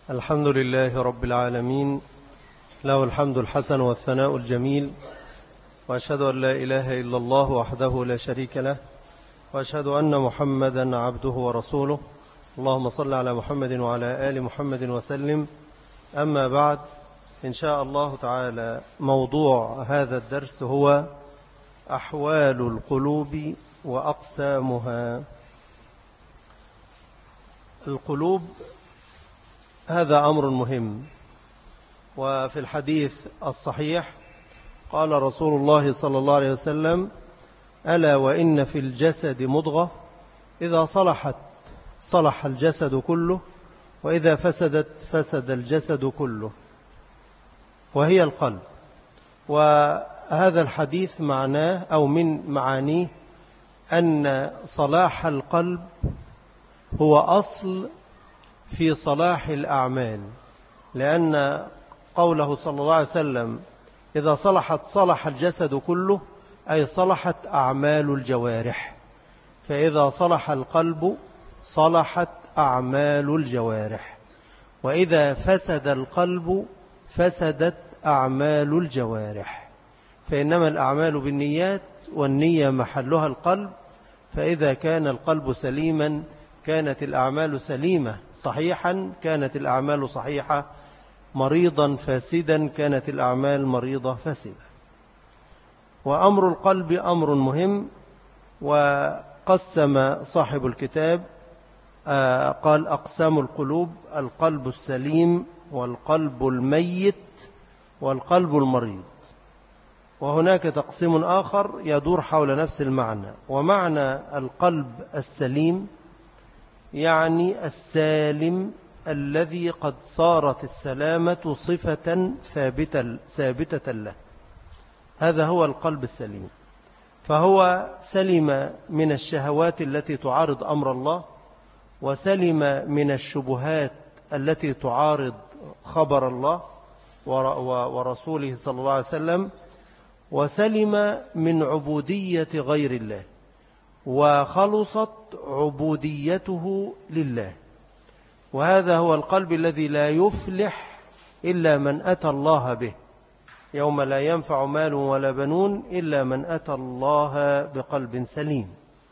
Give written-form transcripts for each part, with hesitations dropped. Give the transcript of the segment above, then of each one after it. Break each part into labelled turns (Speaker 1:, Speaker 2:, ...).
Speaker 1: الحمد لله رب العالمين، له الحمد الحسن والثناء الجميل، وأشهد أن لا إله إلا الله وحده لا شريك له، وأشهد أن محمدا عبده ورسوله. اللهم صل على محمد وعلى آل محمد وسلم. أما بعد، إن شاء الله تعالى موضوع هذا الدرس هو أحوال القلوب وأقسامها. القلوب هذا أمر مهم، وفي الحديث الصحيح قال رسول الله صلى الله عليه وسلم: ألا وإن في الجسد مضغة إذا صلحت صلح الجسد كله، وإذا فسدت فسد الجسد كله، وهي القلب. وهذا الحديث معناه أو من معانيه أن صلاح القلب هو أصل في صلاح الأعمال، لأن قوله صلى الله عليه وسلم إذا صلحت صلح الجسد كله، أي صلحت أعمال الجوارح. فإذا صلح القلب صلحت أعمال الجوارح، وإذا فسد القلب فسدت أعمال الجوارح. فإنما الأعمال بالنيات، والنية محلها القلب. فإذا كان القلب سليما كانت الأعمال سليمة صحيحا كانت الأعمال صحيحة، مريضا فاسدا كانت الأعمال مريضة فاسدة. وأمر القلب أمر مهم. وقسم صاحب الكتاب قال: أقسام القلوب: القلب السليم، والقلب الميت، والقلب المريض. وهناك تقسيم آخر يدور حول نفس المعنى. ومعنى القلب السليم يعني السالم الذي قد صارت السلامة صفة ثابتة له، هذا هو القلب السليم. فهو سلم من الشهوات التي تعارض أمر الله، وسلم من الشبهات التي تعارض خبر الله ورسوله صلى الله عليه وسلم، وسلم من عبودية غير الله، وخلصت عبوديته لله. وهذا هو القلب الذي لا يفلح إلا من أتى الله به، يوم لا ينفع مال ولا بنون إلا من أتى الله بقلب سليم.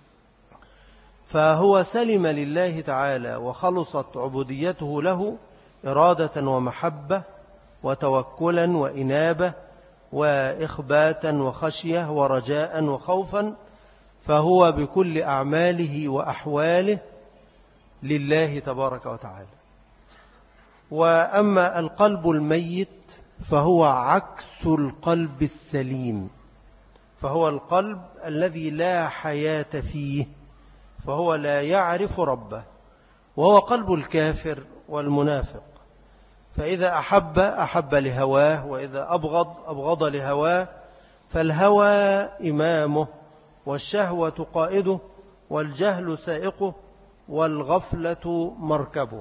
Speaker 1: فهو سلم لله تعالى، وخلصت عبوديته له إرادة ومحبة وتوكلا وإنابة وإخباتا وخشية ورجاء وخوفا. فهو بكل أعماله وأحواله لله تبارك وتعالى. وأما القلب الميت فهو عكس القلب السليم، فهو القلب الذي لا حياة فيه، فهو لا يعرف ربه، وهو قلب الكافر والمنافق. فإذا أحب لهواه، وإذا أبغض لهواه. فالهوى إمامه، والشهوة قائده، والجهل سائقه، والغفلة مركبه.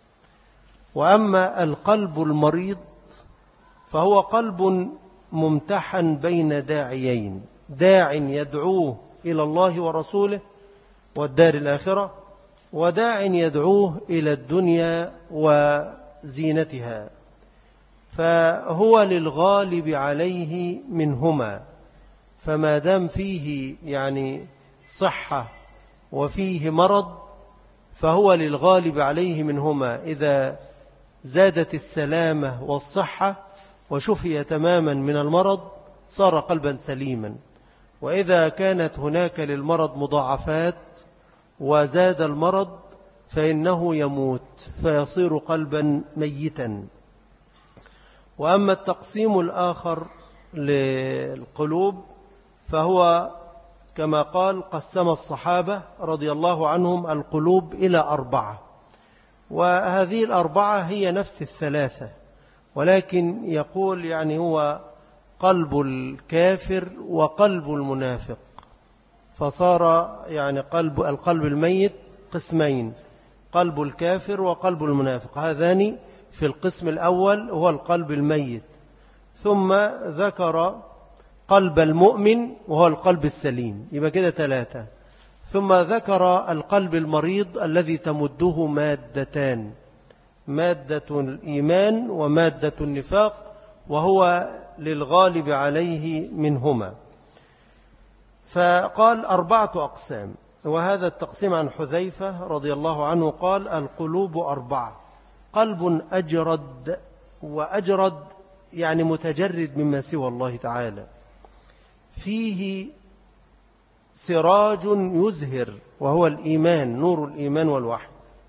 Speaker 1: وأما القلب المريض فهو قلب ممتحن بين داعيين: داع يدعوه إلى الله ورسوله والدار الآخرة، وداع يدعوه إلى الدنيا وزينتها. فهو للغالب عليه منهما. فما دام فيه صحة وفيه مرض فهو للغالب عليه منهما. إذا زادت السلامة والصحة وشفي تماما من المرض صار قلبا سليما. وإذا كانت هناك للمرض مضاعفات وزاد المرض فإنه يموت فيصير قلبا ميتا. وأما التقسيم الآخر للقلوب فهو كما قال: قسم الصحابة رضي الله عنهم القلوب إلى 4، وهذه 4 هي نفس 3، ولكن يقول هو قلب الكافر وقلب المنافق. فصار القلب الميت قسمين: قلب الكافر وقلب المنافق. هذان في القسم الأول هو القلب الميت. ثم ذكر قلب المؤمن وهو القلب السليم، يبقى كده 3. ثم ذكر القلب المريض الذي تمده مادتان: مادة الإيمان ومادة النفاق، وهو للغالب عليه منهما. فقال 4 أقسام، وهذا التقسيم عن حذيفة رضي الله عنه قال: القلوب 4: قلب أجرد، وأجرد يعني متجرد مما سوى الله تعالى، فيه سراج يزهر وهو الإيمان، نور الإيمان والوحي،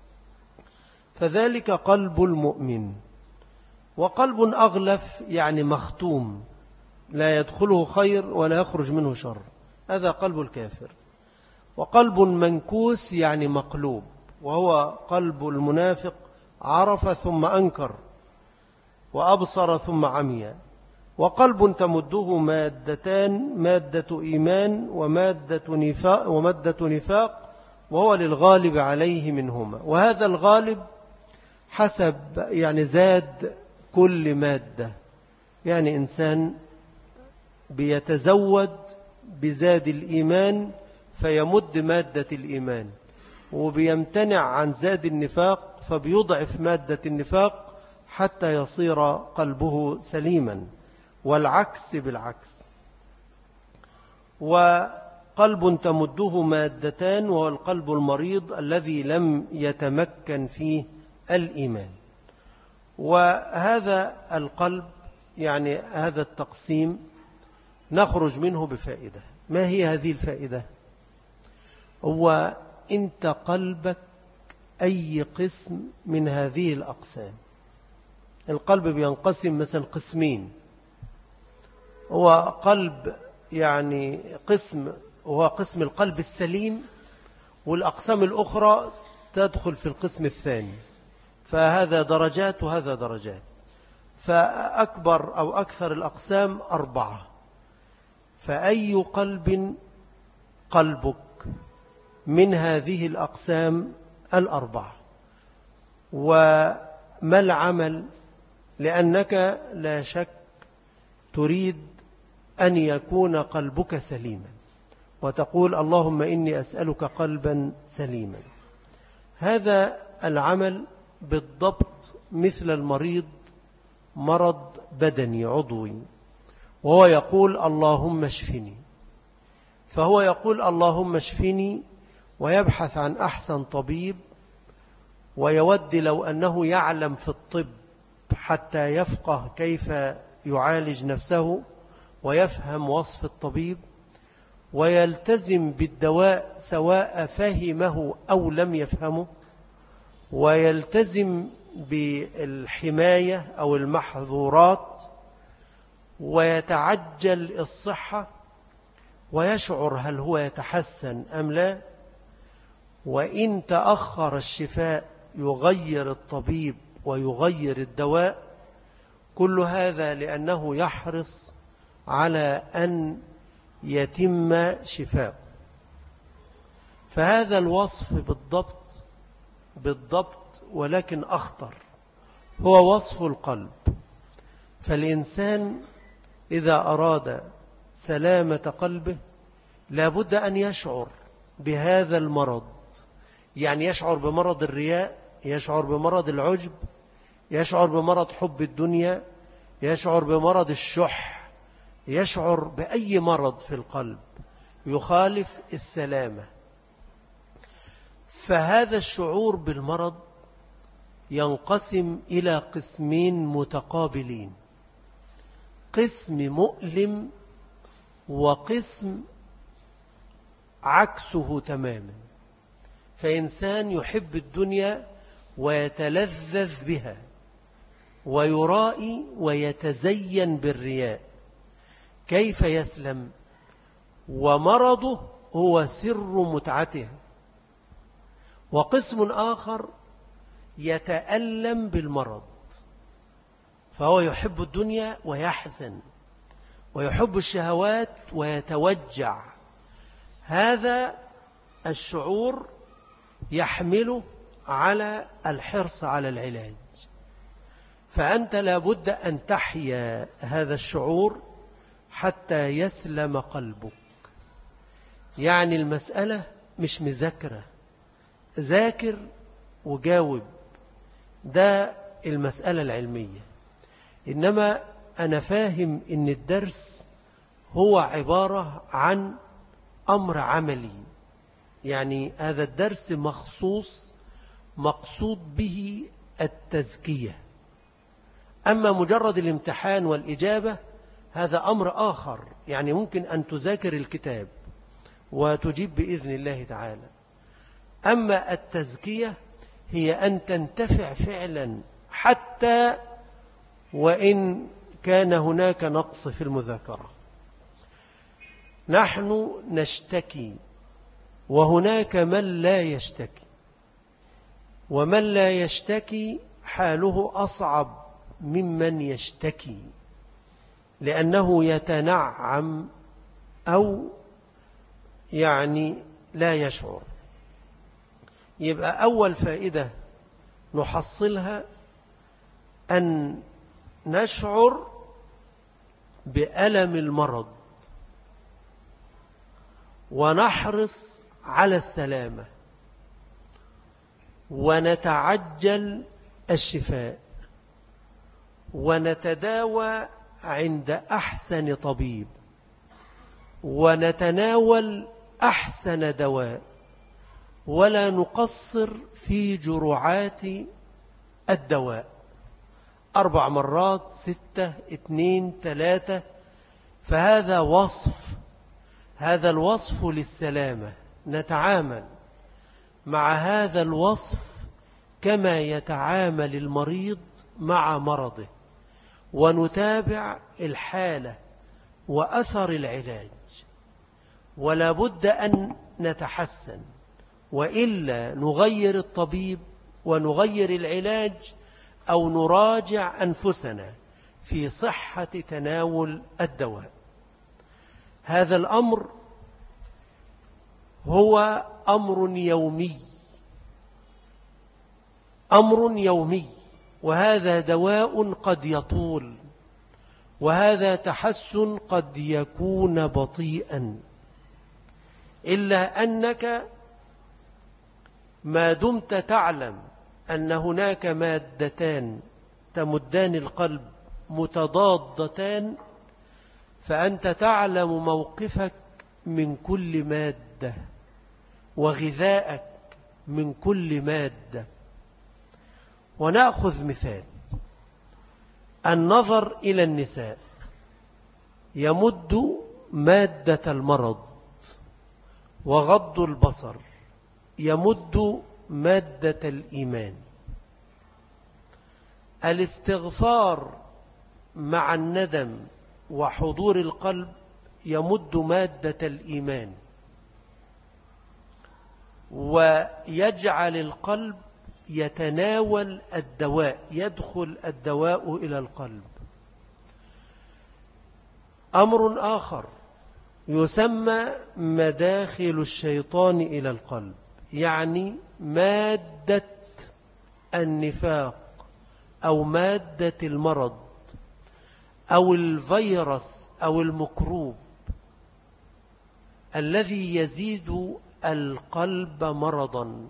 Speaker 1: فذلك قلب المؤمن. وقلب أغلف يعني مختوم، لا يدخله خير ولا يخرج منه شر، هذا قلب الكافر. وقلب منكوس يعني مقلوب، وهو قلب المنافق، عرف ثم أنكر، وأبصر ثم عمي. وقلب تمده مادتان: مادة إيمان ومادة نفاق، وهو للغالب عليه منهما. وهذا الغالب حسب يعني زاد كل مادة، يعني إنسان بيتزود بزاد الإيمان فيمد مادة الإيمان، وبيمتنع عن زاد النفاق فبيضعف مادة النفاق حتى يصير قلبه سليما، والعكس بالعكس. وقلب تمده مادتان، وهو القلب المريض الذي لم يتمكن فيه الإيمان. وهذا القلب يعني هذا التقسيم نخرج منه بفائدة. ما هي هذه الفائدة؟ هو أنت قلبك أي قسم من هذه الأقسام. القلب بينقسم مثلا قسمين، هو قلب يعني قسم هو قسم القلب السليم، والأقسام الأخرى تدخل في القسم الثاني، فهذا درجات وهذا درجات. فأكبر أو أكثر الأقسام 4. فأي قلب قلبك من هذه الأقسام 4؟ وما العمل؟ لأنك لا شك تريد أن يكون قلبك سليما، وتقول: اللهم إني أسألك قلبا سليما. هذا العمل بالضبط مثل المريض، مرض بدني عضوي، وهو يقول: اللهم اشفني. فهو يقول: اللهم اشفني، ويبحث عن أحسن طبيب، ويود لو أنه يعلم في الطب حتى يفقه كيف يعالج نفسه ويفهم وصف الطبيب، ويلتزم بالدواء سواء فهمه أو لم يفهمه، ويلتزم بالحماية أو المحظورات، ويتعجل الصحة، ويشعر هل هو يتحسن أم لا. وإن تأخر الشفاء يغير الطبيب ويغير الدواء. كل هذا لأنه يحرص على أن يتم شفاء. فهذا الوصف بالضبط ولكن أخطر، هو وصف القلب. فالإنسان إذا أراد سلامة قلبه لابد أن يشعر بهذا المرض، يعني يشعر بمرض الرياء، يشعر بمرض العجب، يشعر بمرض حب الدنيا، يشعر بمرض الشح، يشعر بأي مرض في القلب يخالف السلامة. فهذا الشعور بالمرض ينقسم إلى قسمين متقابلين: قسم مؤلم وقسم عكسه تماما. فإنسان يحب الدنيا ويتلذذ بها، ويرائي ويتزين بالرياء، كيف يسلم؟ ومرضه هو سر متعته. وقسم آخر يتألم بالمرض، فهو يحب الدنيا ويحزن، ويحب الشهوات ويتوجع. هذا الشعور يحمله على الحرص على العلاج. فأنت لابد أن تحيا هذا الشعور حتى يسلم قلبك. يعني المسألة مش مذاكرة، ذاكر وجاوب، ده المسألة العلمية. إنما أنا فاهم إن الدرس هو عبارة عن أمر عملي، يعني هذا الدرس مخصوص مقصود به التزكية. أما مجرد الامتحان والإجابة هذا أمر آخر، يعني ممكن أن تذاكر الكتاب وتجيب بإذن الله تعالى. أما التزكية هي أن تنتفع فعلا حتى وإن كان هناك نقص في المذاكرة. نحن نشتكي وهناك من لا يشتكي، ومن لا يشتكي حاله أصعب ممن يشتكي، لأنه يتنعم أو يعني لا يشعر. يبقى أول فائدة نحصلها أن نشعر بألم المرض ونحرص على السلامة ونتعجل الشفاء ونتداوى عند أحسن طبيب ونتناول أحسن دواء، ولا نقصر في جرعات الدواء 4 مرات 6 2 3. فهذا وصف، هذا الوصف للسلامة. نتعامل مع هذا الوصف كما يتعامل المريض مع مرضه، ونتابع الحالة وأثر العلاج، ولا بد أن نتحسن، وإلا نغير الطبيب ونغير العلاج أو نراجع أنفسنا في صحة تناول الدواء. هذا الأمر هو أمر يومي، أمر يومي، وهذا دواء قد يطول، وهذا تحسن قد يكون بطيئا، إلا أنك ما دمت تعلم أن هناك مادتان تمدان القلب متضادتان، فأنت تعلم موقفك من كل مادة وغذاءك من كل مادة. ونأخذ مثال النظر إلى النساء، يمد مادة المرض، وغض البصر يمد مادة الإيمان. الاستغفار مع الندم وحضور القلب يمد مادة الإيمان، ويجعل القلب يتناول الدواء، يدخل الدواء إلى القلب. أمر آخر يسمى مداخل الشيطان إلى القلب، يعني مادة النفاق أو مادة المرض أو الفيروس أو المكروب الذي يزيد القلب مرضا.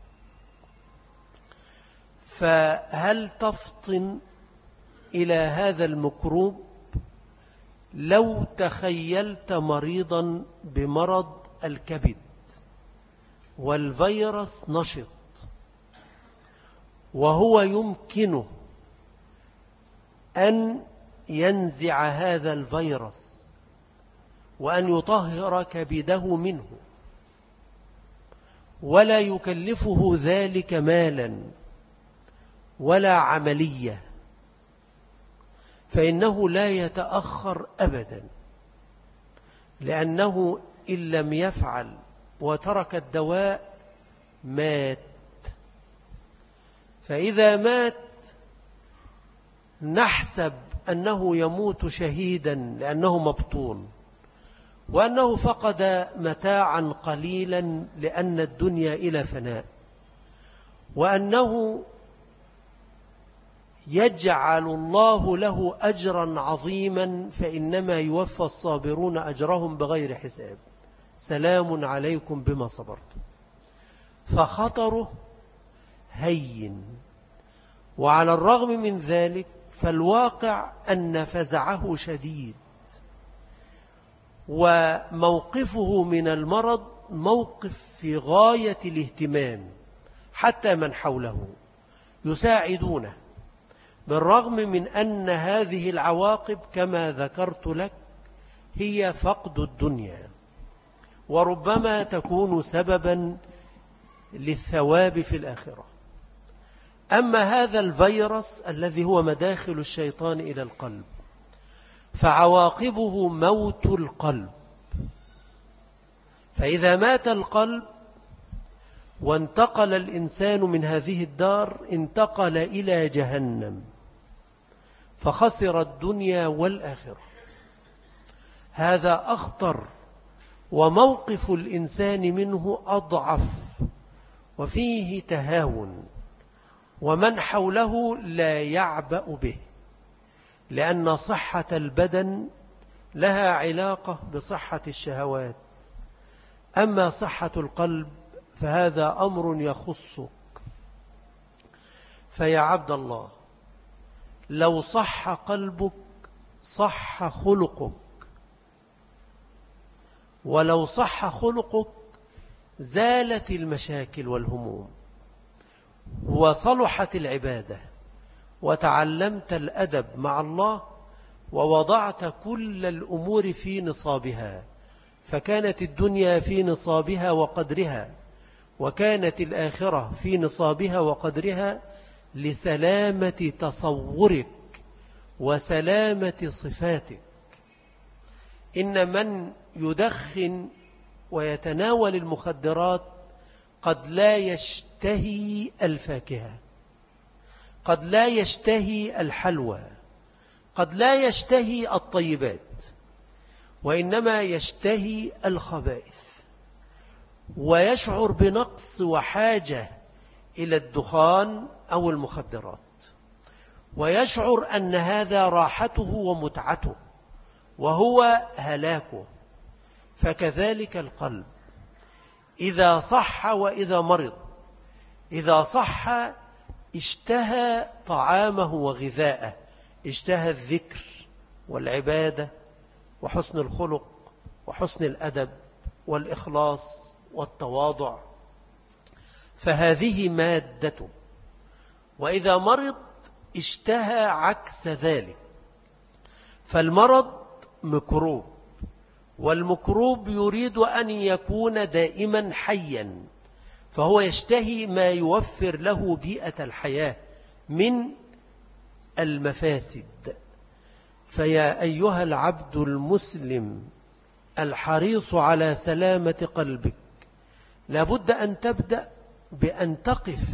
Speaker 1: فهل تفطن إلى هذا المكروب؟ لو تخيلت مريضا بمرض الكبد والفيروس نشط، وهو يمكنه أن ينزع هذا الفيروس وأن يطهر كبده منه، ولا يكلفه ذلك مالا ولا عملية، فإنه لا يتأخر أبدا، لأنه إن لم يفعل وترك الدواء مات. فإذا مات نحسب أنه يموت شهيدا لأنه مبطون، وأنه فقد متاعا قليلا لأن الدنيا إلى فناء، وأنه يجعل الله له أجرا عظيما، فإنما يوفى الصابرون أجرهم بغير حساب. سلام عليكم بما صبرتم. فخطره هين، وعلى الرغم من ذلك فالواقع أن فزعه شديد، وموقفه من المرض موقف في غاية الاهتمام، حتى من حوله يساعدونه، بالرغم من أن هذه العواقب كما ذكرت لك هي فقد الدنيا، وربما تكون سببا للثواب في الآخرة. أما هذا الفيروس الذي هو مداخل الشيطان إلى القلب فعواقبه موت القلب، فإذا مات القلب وانتقل الإنسان من هذه الدار انتقل إلى جهنم، فخسر الدنيا والآخرة. هذا أخطر، وموقف الإنسان منه أضعف وفيه تهاون، ومن حوله لا يعبأ به، لأن صحة البدن لها علاقة بصحة الشهوات، أما صحة القلب فهذا أمر يخصك. فيا عبد الله، لو صح قلبك صح خلقك، ولو صح خلقك زالت المشاكل والهموم، وصلحت العبادة، وتعلمت الأدب مع الله، ووضعت كل الأمور في نصابها، فكانت الدنيا في نصابها وقدرها، وكانت الآخرة في نصابها وقدرها، لسلامة تصورك وسلامة صفاتك. إن من يدخن ويتناول المخدرات قد لا يشتهي الفاكهة، قد لا يشتهي الحلوى، قد لا يشتهي الطيبات، وإنما يشتهي الخبائث، ويشعر بنقص وحاجة إلى الدخان أو المخدرات، ويشعر أن هذا راحته ومتعته، وهو هلاكه. فكذلك القلب إذا صح وإذا مرض. إذا صح اشتهى طعامه وغذاءه، اشتهى الذكر والعبادة وحسن الخلق وحسن الأدب والإخلاص والتواضع، فهذه مادته. وإذا مرض اشتهى عكس ذلك، فالمرض مكروب، والمكروب يريد أن يكون دائما حيا، فهو يشتهي ما يوفر له بيئة الحياة من المفاسد. فيا أيها العبد المسلم الحريص على سلامة قلبك، لابد أن تبدأ بأن تقف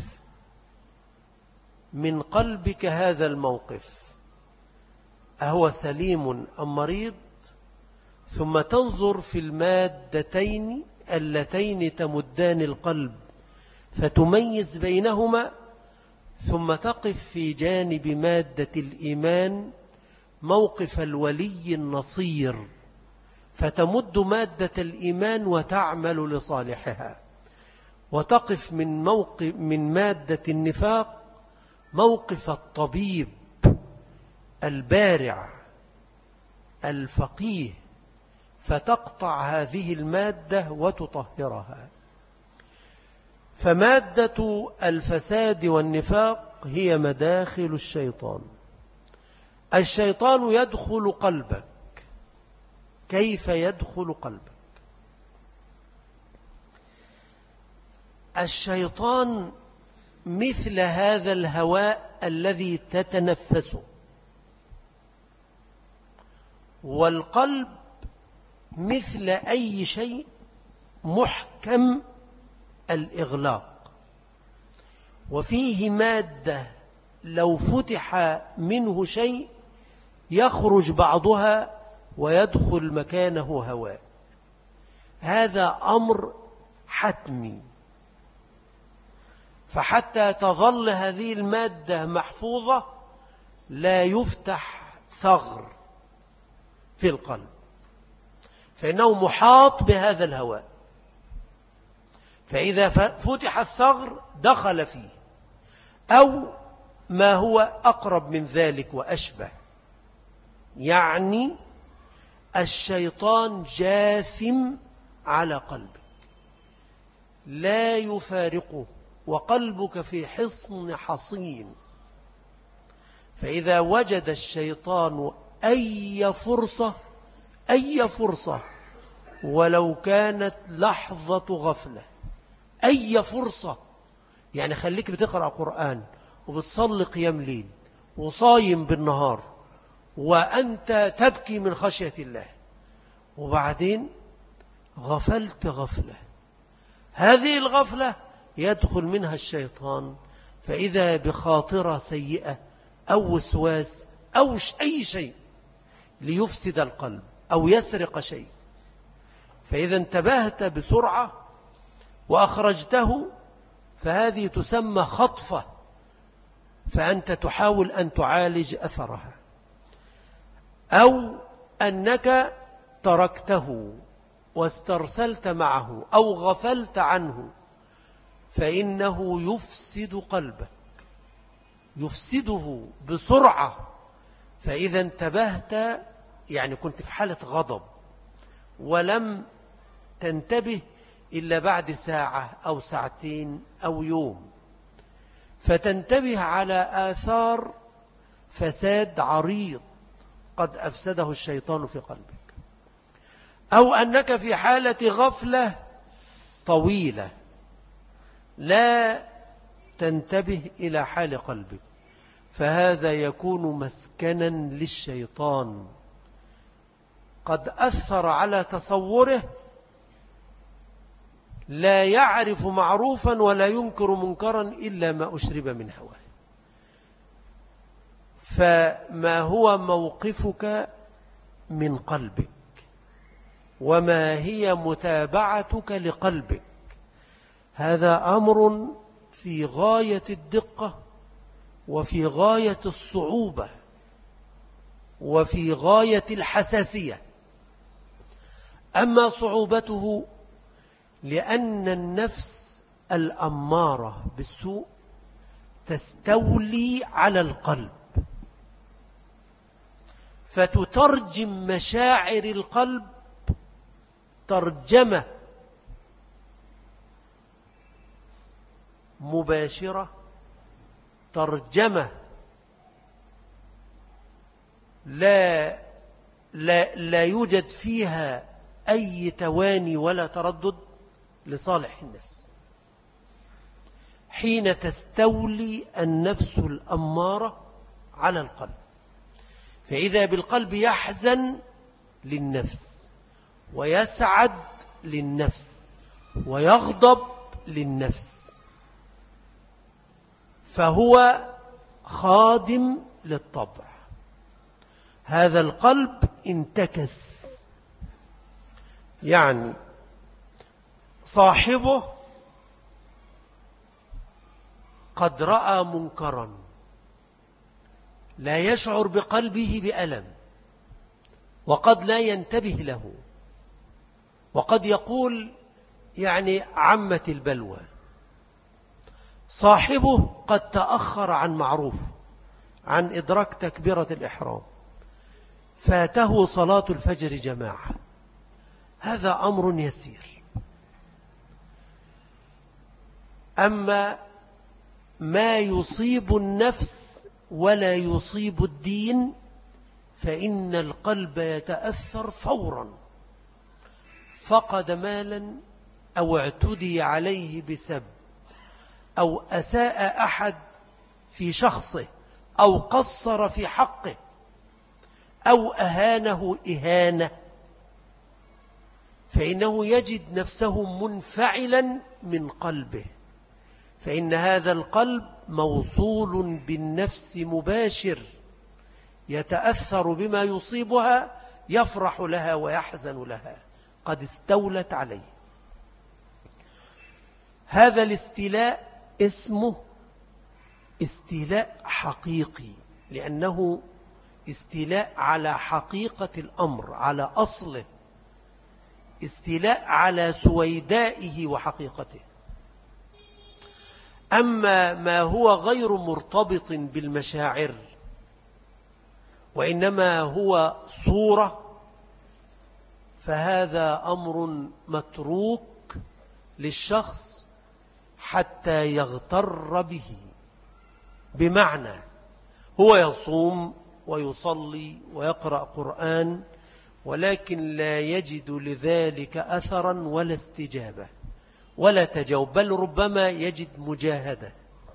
Speaker 1: من قلبك هذا الموقف، أهو سليم أم مريض؟ ثم تنظر في المادتين اللتين تمدان القلب فتميز بينهما، ثم تقف في جانب مادة الإيمان موقف الولي النصير، فتمد مادة الإيمان وتعمل لصالحها، وتقف من مادة النفاق موقف الطبيب البارع الفقيه، فتقطع هذه المادة وتطهرها. فمادة الفساد والنفاق هي مداخل الشيطان. الشيطان يدخل قلبك. كيف يدخل قلبك؟ الشيطان مثل هذا الهواء الذي تتنفسه، والقلب مثل أي شيء محكم الإغلاق، وفيه مادة لو فتح منه شيء يخرج بعضها ويدخل مكانه هواء. هذا أمر حتمي، فحتى تظل هذه المادة محفوظة لا يفتح ثغر في القلب، فإنه محاط بهذا الهواء، فإذا فتح الثغر دخل فيه، أو
Speaker 2: ما هو أقرب من ذلك وأشبه، يعني الشيطان جاثم على قلبك لا يفارقه، وقلبك في حصن حصين، فإذا وجد الشيطان أي فرصة ولو كانت لحظة غفلة، أي فرصة، يعني خليك بتقرأ قرآن وبتصلي قيام ليل وصايم بالنهار وأنت تبكي من خشية الله، وبعدين غفلت غفلة، هذه الغفلة يدخل منها الشيطان، فإذا بخاطرة سيئة أو وسواس أو أي شيء ليفسد القلب أو يسرق شيء، فإذا انتبهت بسرعة وأخرجته فهذه تسمى خطفة، فأنت تحاول أن تعالج أثرها، أو أنك تركته واسترسلت معه أو غفلت عنه، فإنه يفسد قلبك، يفسده بسرعة، فإذا انتبهت، يعني كنت في حالة غضب ولم تنتبه إلا بعد ساعة أو ساعتين أو يوم، فتنتبه على آثار فساد عريض قد أفسده الشيطان في قلبك، أو أنك في حالة غفلة طويلة لا تنتبه إلى حال قلبك، فهذا يكون مسكنا للشيطان قد أثر على تصوره، لا يعرف معروفا ولا ينكر منكرا إلا ما أشرب من هواه. فما هو موقفك من قلبك وما هي متابعتك لقلبك؟ هذا أمر في غاية الدقة وفي غاية الصعوبة وفي غاية الحساسية. أما صعوبته لأن النفس الأمارة بالسوء تستولي على القلب، فتترجم مشاعر القلب ترجمة مباشرة، ترجمة لا يوجد فيها أي تواني ولا تردد لصالح النفس، حين تستولي النفس الأمارة على القلب. فإذا بالقلب يحزن للنفس ويسعد للنفس ويغضب للنفس، فهو خادم للطبع. هذا القلب انتكس، يعني صاحبه قد رأى منكرا لا يشعر بقلبه بألم، وقد لا ينتبه له، وقد يقول يعني عمت البلوى. صاحبه قد تأخر عن معروف، عن إدراك تكبيرة الإحرام، فاته صلاة الفجر جماعة، هذا أمر يسير. أما ما يصيب النفس ولا يصيب الدين فإن القلب يتأثر فورا، فقد مالا أو اعتدي عليه بسب أو أساء أحد في شخصه أو قصر في حقه أو أهانه إهانة، فإنه يجد نفسه منفعلا من قلبه، فإن هذا القلب موصول بالنفس مباشر، يتأثر بما يصيبها، يفرح لها ويحزن لها، قد استولت عليه. هذا الاستيلاء اسمه استيلاء حقيقي، لأنه استيلاء على حقيقة الأمر، على أصله، استيلاء على سويدائه وحقيقته. أما ما هو غير مرتبط بالمشاعر وإنما هو صورة فهذا أمر متروك للشخص حتى يغتر به. بمعنى هو يصوم ويصلي ويقرأ قرآن ولكن لا يجد لذلك أثرا ولا استجابة ولا تجاوب، بل ربما يجد مجاهدة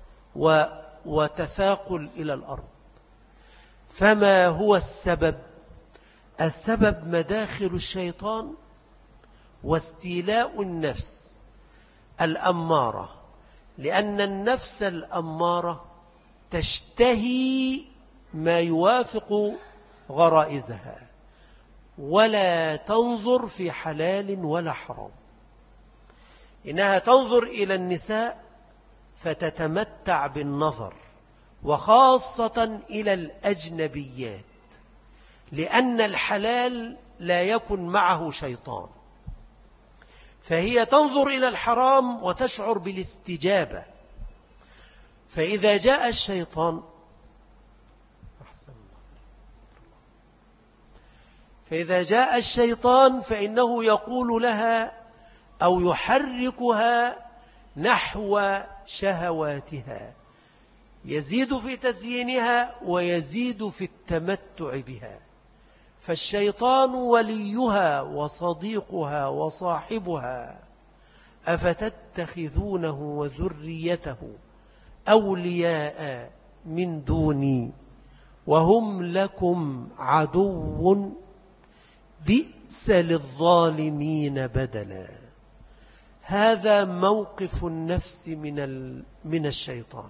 Speaker 2: وتثاقل إلى الأرض. فما هو السبب؟ السبب مداخل الشيطان واستيلاء النفس الأمارة، لأن النفس الأمارة تشتهي ما يوافق غرائزها ولا تنظر في حلال ولا حرام. إنها تنظر إلى النساء فتتمتع بالنظر، وخاصة إلى الأجنبيات، لأن الحلال لا يكن معه شيطان، فهي تنظر إلى الحرام وتشعر بالاستجابة. فإذا جاء الشيطان فإنه يقول لها أو يحركها نحو شهواتها، يزيد في تزيينها ويزيد في التمتع بها. فالشيطان وليها وصديقها وصاحبها. أفتتخذونه وذريته أولياء من دوني وهم لكم عدو بئس للظالمين بدلا. هذا موقف النفس من الشيطان.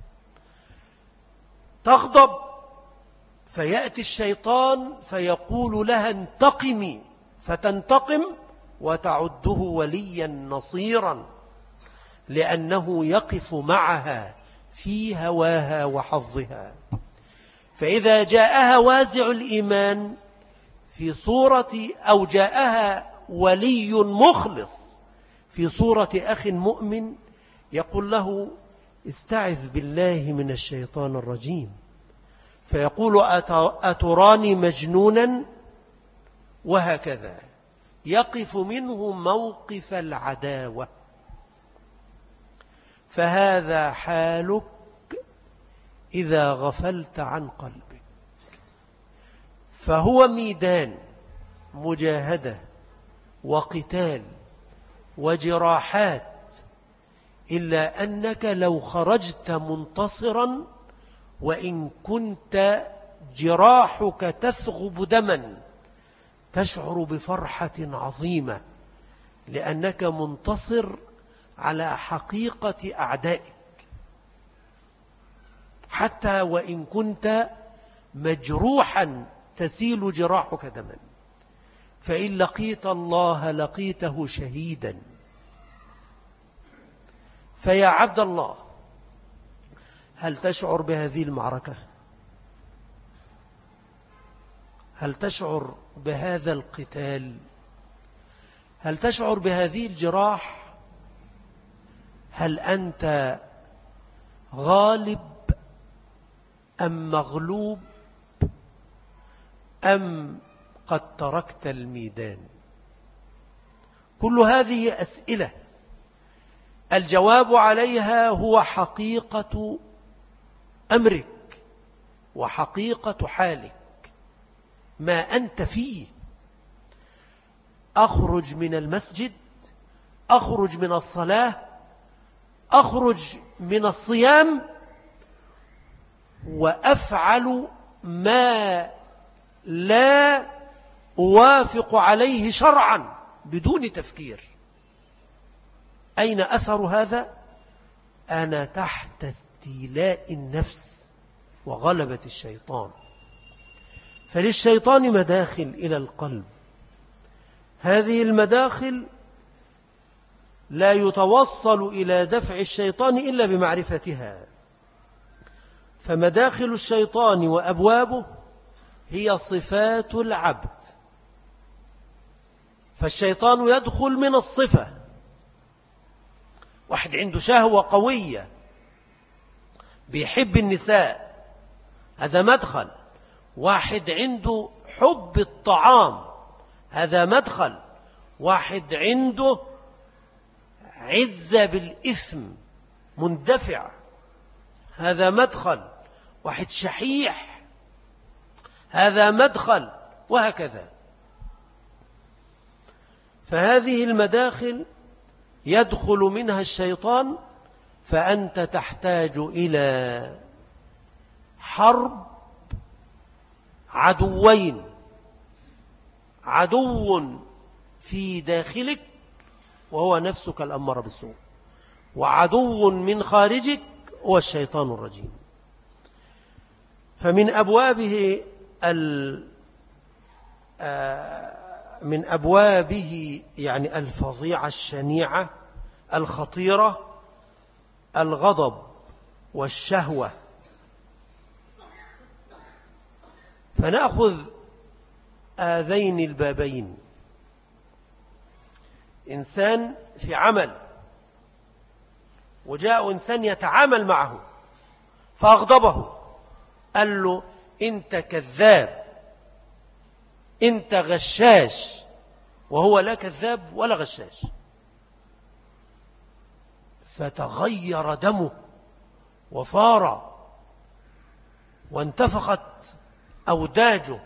Speaker 2: تغضب فيأتي الشيطان فيقول لها انتقمي، فتنتقم وتعده وليا نصيرا، لأنه يقف معها في هواها وحظها. فإذا جاءها وازع الإيمان في صورة أو جاءها ولي مخلص في صورة أخ مؤمن يقول له استعذ بالله من الشيطان الرجيم، فيقول أتراني مجنونا، وهكذا يقف منه موقف العداوة. فهذا حالك إذا غفلت عن قلبك. فهو ميدان مجاهدة وقتال وجراحات، إلا أنك لو خرجت منتصرا وإن كنت جراحك تثغب دما تشعر بفرحة عظيمة، لأنك منتصر على حقيقة أعدائك، حتى وإن كنت مجروحا تسيل جراحك دما. فإن لقيت الله لقيته شهيدا. فيا عبد الله، هل تشعر بهذه المعركة؟ هل تشعر بهذا القتال؟ هل تشعر بهذه الجراح؟ هل أنت غالب أم مغلوب أم قد تركت الميدان؟ كل هذه أسئلة الجواب عليها هو حقيقة أمرك وحقيقة حالك، ما أنت فيه. أخرج من المسجد، أخرج من الصلاة، أخرج من الصيام، وأفعل ما لا أوافق عليه شرعا بدون تفكير. أين أثر هذا؟ أنا تحت استيلاء النفس وغلبة الشيطان. فللشيطان مداخل إلى القلب، هذه المداخل لا يتوصل إلى دفع الشيطان إلا بمعرفتها. فمداخل الشيطان وأبوابه هي صفات العبد. فالشيطان يدخل من الصفة. واحد عنده شهوة قوية بيحب النساء، هذا مدخل. واحد عنده حب الطعام، هذا مدخل. واحد عنده عزة بالإثم، مندفع، هذا مدخل. واحد شحيح، هذا مدخل، وهكذا. فهذه المداخل يدخل منها الشيطان، فأنت تحتاج إلى حرب عدوين: عدو في داخلك وهو نفسك الأمر بالسوء، وعدو من خارجك هو الشيطان الرجيم. فمن أبوابه يعني الفظيعة الشنيعة الخطيرة الغضب والشهوة. فنأخذ هذين البابين. إنسان في عمل وجاء إنسان يتعامل معه فأغضبه، قال له: أنت كذاب، أنت غشاش، وهو لا كذاب ولا غشاش. فتغير دمه وفار وانتفخت أوداجه،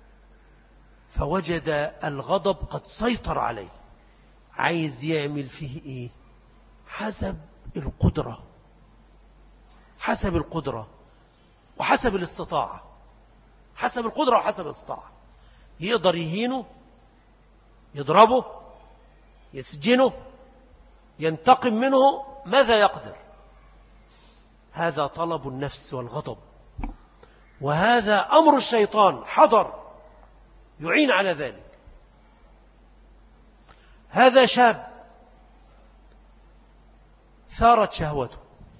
Speaker 2: فوجد الغضب قد سيطر عليه. عايز يعمل فيه إيه؟ حسب القدرة، حسب القدرة وحسب الاستطاعة، حسب القدرة وحسب الاستطاعة. يقدر يهينه، يضربه، يسجنه، ينتقم منه، ماذا يقدر. هذا طلب النفس والغضب، وهذا أمر الشيطان حضر يعين على ذلك. هذا شاب ثارت شهوته،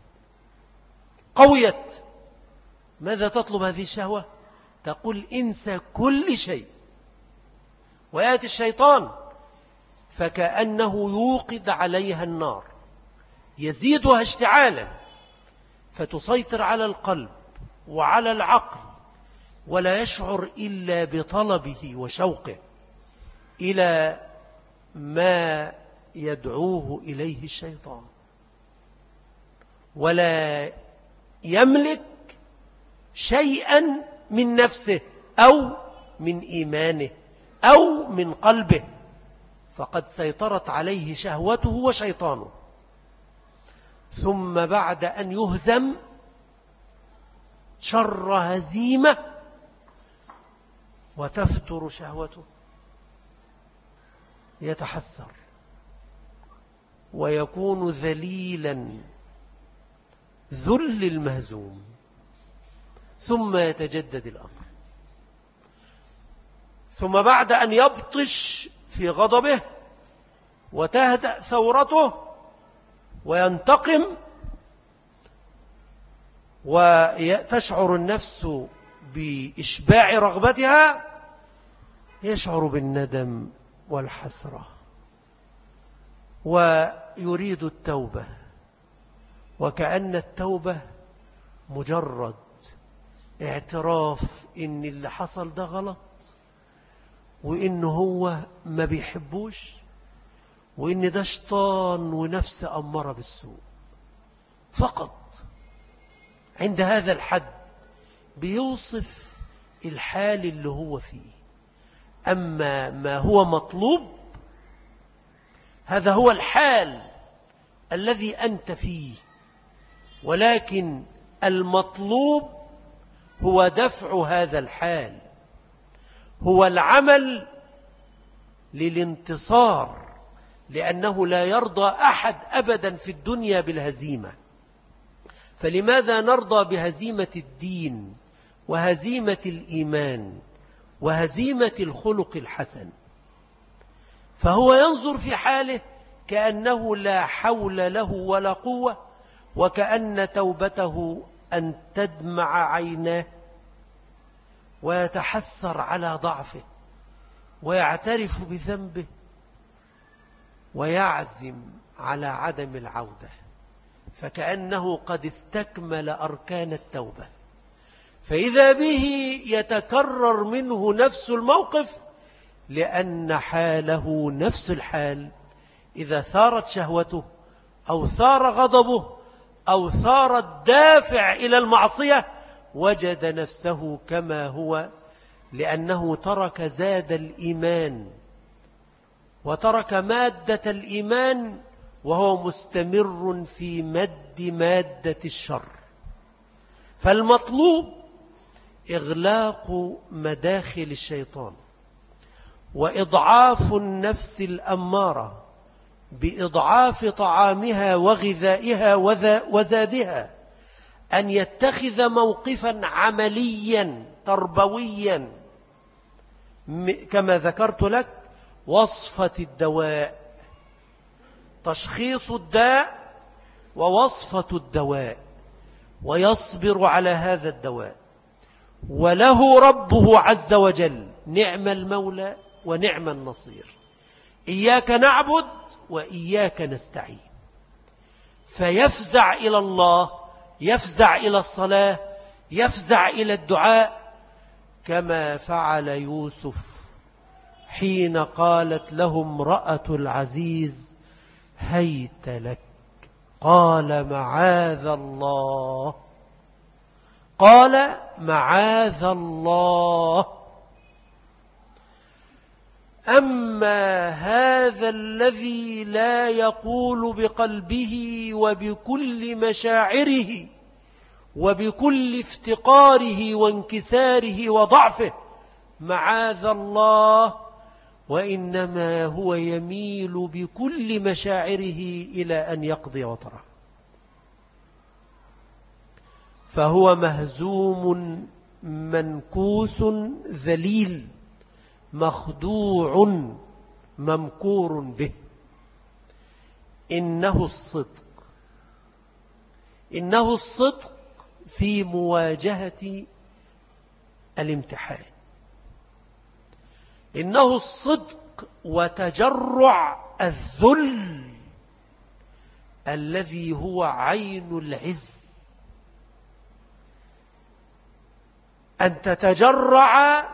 Speaker 2: قويت. ماذا تطلب هذه الشهوة؟ تقول: انسى كل شيء. ويأتي الشيطان فكأنه يوقد عليها النار، يزيدها اشتعالا، فتسيطر على القلب وعلى العقل، ولا يشعر إلا بطلبه وشوقه إلى ما يدعوه إليه الشيطان، ولا يملك شيئا من نفسه أو من إيمانه أو من قلبه، فقد سيطرت عليه شهوته وشيطانه. ثم بعد أن يهزم شر هزيمة وتفتر شهوته، يتحسر ويكون ذليلا ذل المهزوم، ثم يتجدد الأمر. ثم بعد أن يبطش في غضبه وتهدأ ثورته وينتقم وتشعر النفس بإشباع رغبتها، يشعر بالندم والحسرة ويريد التوبة، وكأن التوبة مجرد اعتراف إن اللي حصل ده غلط، وإنه هو ما بيحبوش، وإن ده شيطان ونفس أمارة بالسوء فقط. عند هذا الحد بيوصف الحال اللي هو فيه. أما ما هو مطلوب، هذا هو الحال الذي أنت فيه، ولكن المطلوب هو دفع هذا الحال، هو العمل للانتصار، لأنه لا يرضى أحد أبدا في الدنيا بالهزيمة. فلماذا نرضى بهزيمة الدين وهزيمة الإيمان وهزيمة الخلق الحسن؟ فهو ينظر في حاله كأنه لا حول له ولا قوة، وكأن توبته أن تدمع عيناه، ويتحسر على ضعفه ويعترف بذنبه ويعزم على عدم العودة. فكأنه قد استكمل أركان التوبة، فإذا به يتكرر منه نفس الموقف، لأن حاله نفس الحال. إذا ثارت شهوته أو ثار غضبه أو ثار الدافع إلى المعصية وجد نفسه كما هو، لأنه ترك زاد الإيمان وترك مادة الإيمان، وهو مستمر في مد مادة الشر. فالمطلوب إغلاق مداخل الشيطان وإضعاف النفس الأمارة بإضعاف طعامها وغذائها وزادها، أن يتخذ موقفا عمليا تربويا كما ذكرت لك، وصفة الدواء، تشخيص الداء ووصفة الدواء، ويصبر على هذا الدواء، وله ربه عز وجل نعم المولى ونعم النصير. إياك نعبد وإياك نستعين، فيفزع إلى الله، يفزع إلى الصلاة، يفزع إلى الدعاء، كما فعل يوسف حين قالت له امرأة العزيز هيت لك، قال معاذ الله، قال معاذ الله. أما هذا الذي لا يقول بقلبه وبكل مشاعره وبكل افتقاره وانكساره وضعفه معاذ الله، وإنما هو يميل بكل مشاعره إلى أن يقضي وطره، فهو مهزوم منكوس ذليل مخدوع ممكور به. إنه الصدق في مواجهة الامتحان، إنه الصدق وتجرع الذل الذي هو عين العز، أن تتجرع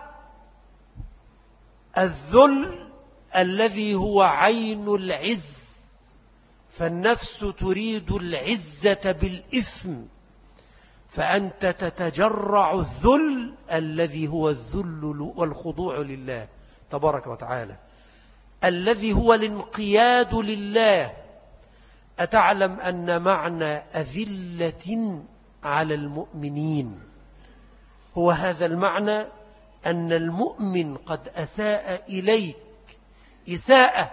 Speaker 2: الذل الذي هو عين العز، فالنفس تريد العزة بالإثم، فأنت تتجرع الذل الذي هو الذل والخضوع لله تبارك وتعالى، الذي هو الانقياد لله. أتعلم أن معنى أذلة على المؤمنين هو هذا المعنى، أن المؤمن قد أساء إليك إساءة،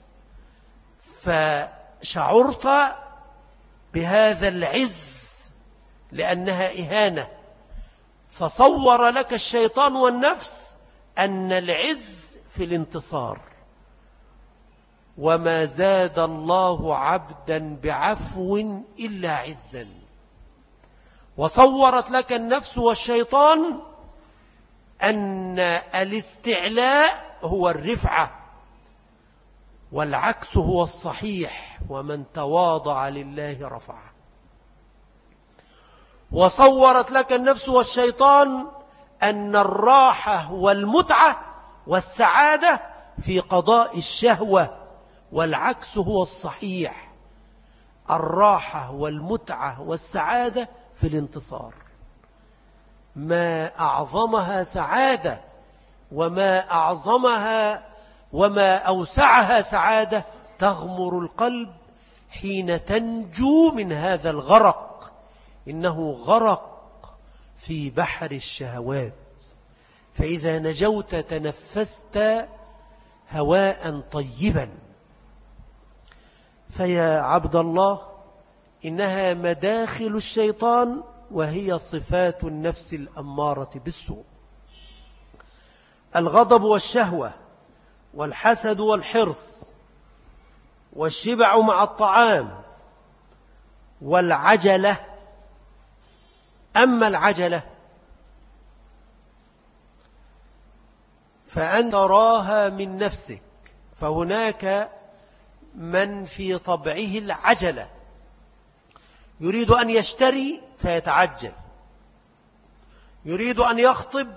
Speaker 2: فشعرت بهذا العز لأنها إهانة، فصور لك الشيطان والنفس أن العز في الانتصار، وما زاد الله عبدا بعفو إلا عزا. وصورت لك النفس والشيطان أن الاستعلاء هو الرفعة، والعكس هو الصحيح، ومن تواضع لله رفعه. وصورت لك النفس والشيطان أن الراحة والمتعة والسعادة في قضاء الشهوة، والعكس هو الصحيح، الراحة والمتعة والسعادة في الانتصار. ما أعظمها سعادة، وما أعظمها وما أوسعها سعادة تغمر القلب حين تنجو من هذا الغرق. إنه غرق في بحر الشهوات، فإذا نجوت تنفست هواء طيبا. فيا عبد الله، إنها مداخل الشيطان، وهي صفات النفس الأمارة بالسوء: الغضب والشهوة، والحسد والحرص، والشبع مع الطعام، والعجلة. أما العجلة فأن تراها من نفسك، فهناك من في طبعه العجلة، يريد أن يشتري فيتعجل، يريد أن يخطب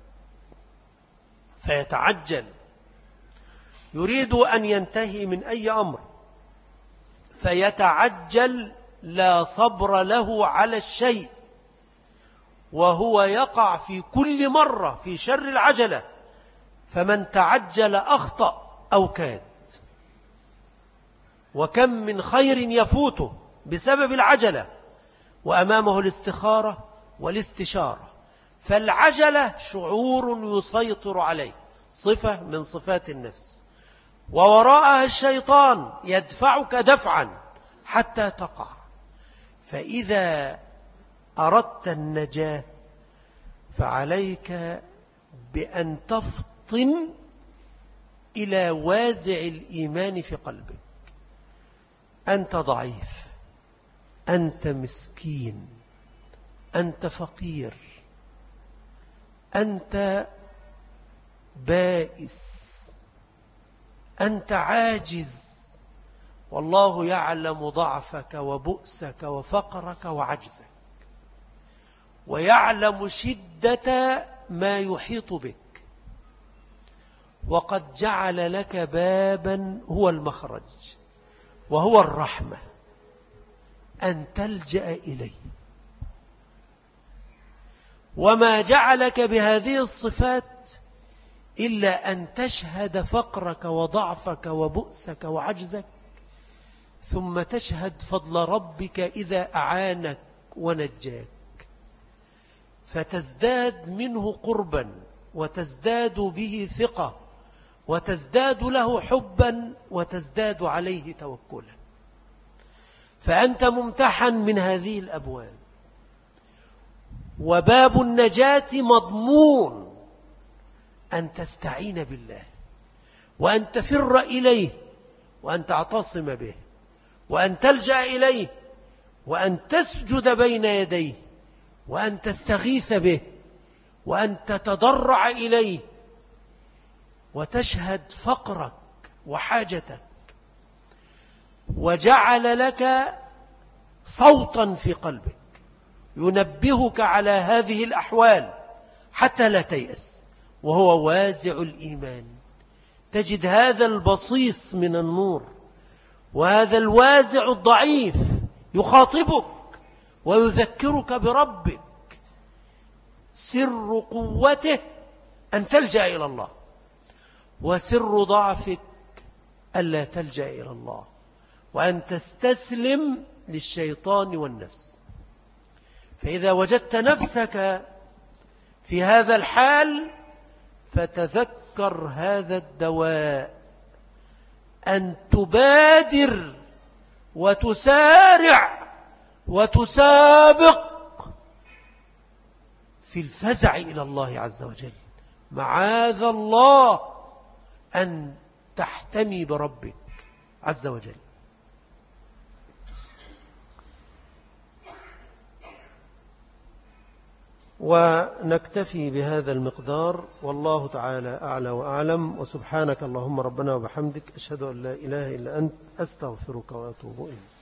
Speaker 2: فيتعجل، يريد أن ينتهي من أي أمر فيتعجل، لا صبر له على الشيء، وهو يقع في كل مرة في شر العجلة، فمن تعجل أخطأ أو كاد. وكم من خير يفوته بسبب العجلة، وأمامه الاستخارة والاستشارة. فالعجلة شعور يسيطر عليه، صفة من صفات النفس، ووراءها الشيطان يدفعك دفعا حتى تقع. فإذا أردت النجاة فعليك بأن تفطن إلى وازع الإيمان في قلبك. أنت ضعيف، أنت مسكين، أنت فقير، أنت بائس، أنت عاجز، والله يعلم ضعفك وبؤسك وفقرك وعجزك، ويعلم شدة ما يحيط بك، وقد جعل لك بابا هو المخرج وهو الرحمة أن تلجأ إليه. وما جعلك بهذه الصفات إلا أن تشهد فقرك وضعفك وبؤسك وعجزك، ثم تشهد فضل ربك إذا أعانك ونجاك، فتزداد منه قربا، وتزداد به ثقة، وتزداد له حبا، وتزداد عليه توكلا. فأنت ممتحن من هذه الأبواب، وباب النجاة مضمون أن تستعين بالله، وأن تفر إليه، وأن تعتصم به، وأن تلجأ إليه، وأن تسجد بين يديه، وأن تستغيث به، وأن تتضرع إليه، وتشهد فقرك وحاجتك. وجعل لك صوتا في قلبك ينبهك على هذه الأحوال حتى لا تيأس، وهو وازع الإيمان. تجد هذا البصيص من النور وهذا الوازع الضعيف يخاطبك ويذكرك بربك. سر قوته أن تلجأ إلى الله، وسر ضعفك ألا تلجأ إلى الله، وأن تستسلم للشيطان والنفس. فإذا وجدت نفسك في هذا الحال فتذكر هذا الدواء، أن تبادر وتسارع وتسابق في الفزع إلى الله عز وجل. معاذ الله أن تحتمي بربك عز وجل. ونكتفي بهذا المقدار، والله تعالى أعلى وأعلم. وسبحانك اللهم ربنا وبحمدك، أشهد أن لا إله إلا أنت، أستغفرك وأتوب إليك.